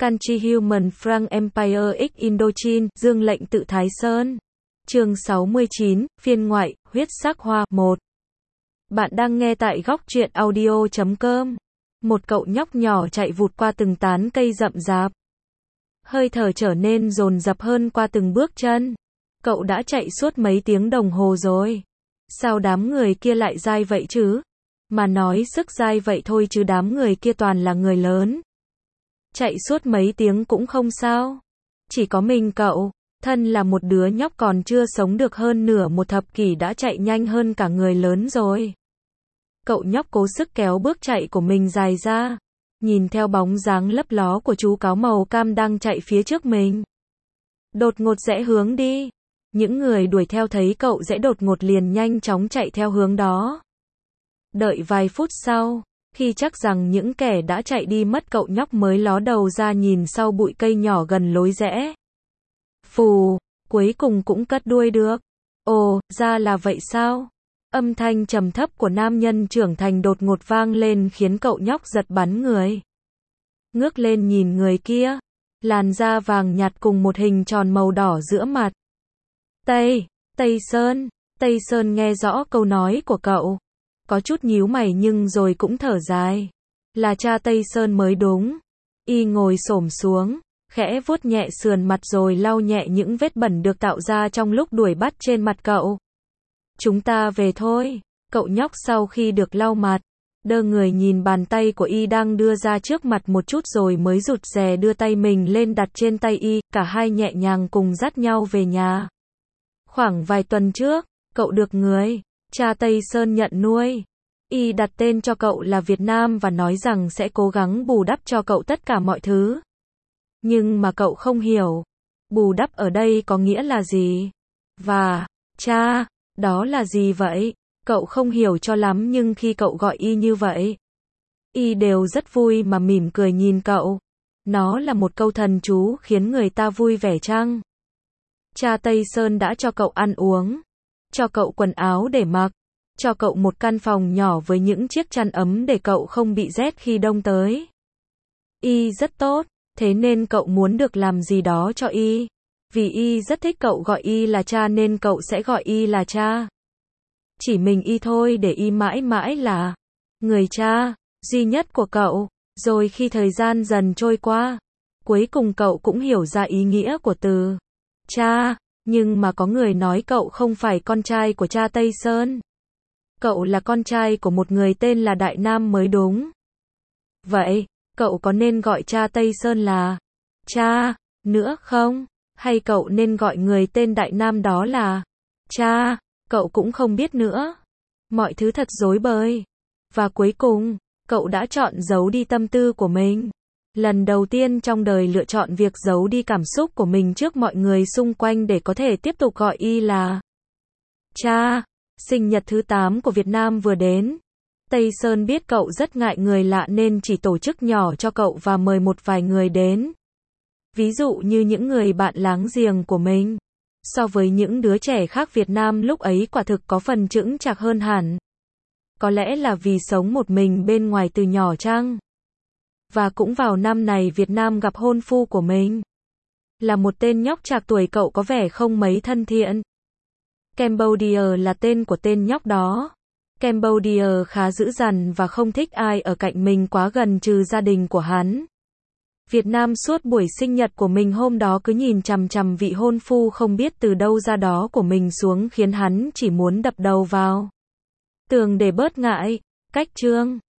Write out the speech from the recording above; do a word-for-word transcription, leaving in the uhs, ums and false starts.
Country Human Frank Empire X Indochine, Dương lệnh tự Thái Sơn. Chương sáu mươi chín, phiên ngoại, huyết sắc hoa, một. Bạn đang nghe tại góc truyện audio chấm com. Một cậu nhóc nhỏ chạy vụt qua từng tán cây rậm rạp. Hơi thở trở nên dồn dập hơn qua từng bước chân. Cậu đã chạy suốt mấy tiếng đồng hồ rồi. Sao đám người kia lại dai vậy chứ? Mà nói sức dai vậy thôi chứ đám người kia toàn là người lớn. Chạy suốt mấy tiếng cũng không sao. Chỉ có mình cậu, thân là một đứa nhóc còn chưa sống được hơn nửa một thập kỷ đã chạy nhanh hơn cả người lớn rồi. Cậu nhóc cố sức kéo bước chạy của mình dài ra, nhìn theo bóng dáng lấp ló của chú cáo màu cam đang chạy phía trước mình. Đột ngột rẽ hướng đi. Những người đuổi theo thấy cậu rẽ đột ngột liền nhanh chóng chạy theo hướng đó. Đợi vài phút sau, khi chắc rằng những kẻ đã chạy đi mất, cậu nhóc mới ló đầu ra nhìn sau bụi cây nhỏ gần lối rẽ. Phù, cuối cùng cũng cất đuôi được. Ồ, ra là vậy sao? Âm thanh trầm thấp của nam nhân trưởng thành đột ngột vang lên khiến cậu nhóc giật bắn người. Ngước lên nhìn người kia, làn da vàng nhạt cùng một hình tròn màu đỏ giữa mặt. Tây, Tây Sơn, Tây Sơn nghe rõ câu nói của cậu. Có chút nhíu mày nhưng rồi cũng thở dài. Là cha Tây Sơn mới đúng. Y ngồi xổm xuống, khẽ vuốt nhẹ sườn mặt rồi lau nhẹ những vết bẩn được tạo ra trong lúc đuổi bắt trên mặt cậu. Chúng ta về thôi. Cậu nhóc sau khi được lau mặt, đơ người nhìn bàn tay của Y đang đưa ra trước mặt một chút rồi mới rụt rè đưa tay mình lên đặt trên tay Y. Cả hai nhẹ nhàng cùng dắt nhau về nhà. Khoảng vài tuần trước, cậu được người cha Tây Sơn nhận nuôi. Y đặt tên cho cậu là Việt Nam và nói rằng sẽ cố gắng bù đắp cho cậu tất cả mọi thứ. Nhưng mà cậu không hiểu, bù đắp ở đây có nghĩa là gì? Và, cha, đó là gì vậy? Cậu không hiểu cho lắm nhưng khi cậu gọi Y như vậy, Y đều rất vui mà mỉm cười nhìn cậu. Nó là một câu thần chú khiến người ta vui vẻ chăng? Cha Tây Sơn đã cho cậu ăn uống, cho cậu quần áo để mặc, cho cậu một căn phòng nhỏ với những chiếc chăn ấm để cậu không bị rét khi đông tới. Y rất tốt, thế nên cậu muốn được làm gì đó cho Y. Vì Y rất thích cậu gọi Y là cha nên cậu sẽ gọi Y là cha. Chỉ mình Y thôi để Y mãi mãi là người cha duy nhất của cậu. Rồi khi thời gian dần trôi qua, cuối cùng cậu cũng hiểu ra ý nghĩa của từ cha. Nhưng mà có người nói cậu không phải con trai của cha Tây Sơn. Cậu là con trai của một người tên là Đại Nam mới đúng. Vậy, cậu có nên gọi cha Tây Sơn là cha nữa không? Hay cậu nên gọi người tên Đại Nam đó là cha? Cậu cũng không biết nữa. Mọi thứ thật rối bời. Và cuối cùng, cậu đã chọn giấu đi tâm tư của mình. Lần đầu tiên trong đời lựa chọn việc giấu đi cảm xúc của mình trước mọi người xung quanh để có thể tiếp tục gọi Y là cha. Sinh nhật thứ tám của Việt Nam vừa đến. Tây Sơn biết cậu rất ngại người lạ nên chỉ tổ chức nhỏ cho cậu và mời một vài người đến. Ví dụ như những người bạn láng giềng của mình. So với những đứa trẻ khác, Việt Nam lúc ấy quả thực có phần chững chạc hơn hẳn. Có lẽ là vì sống một mình bên ngoài từ nhỏ chăng? Và cũng vào năm này Việt Nam gặp hôn phu của mình. Là một tên nhóc trạc tuổi cậu có vẻ không mấy thân thiện. Cambodia là tên của tên nhóc đó. Cambodia khá dữ dằn và không thích ai ở cạnh mình quá gần trừ gia đình của hắn. Việt Nam suốt buổi sinh nhật của mình hôm đó cứ nhìn chằm chằm vị hôn phu không biết từ đâu ra đó của mình xuống khiến hắn chỉ muốn đập đầu vào tường để bớt ngại. Cách chương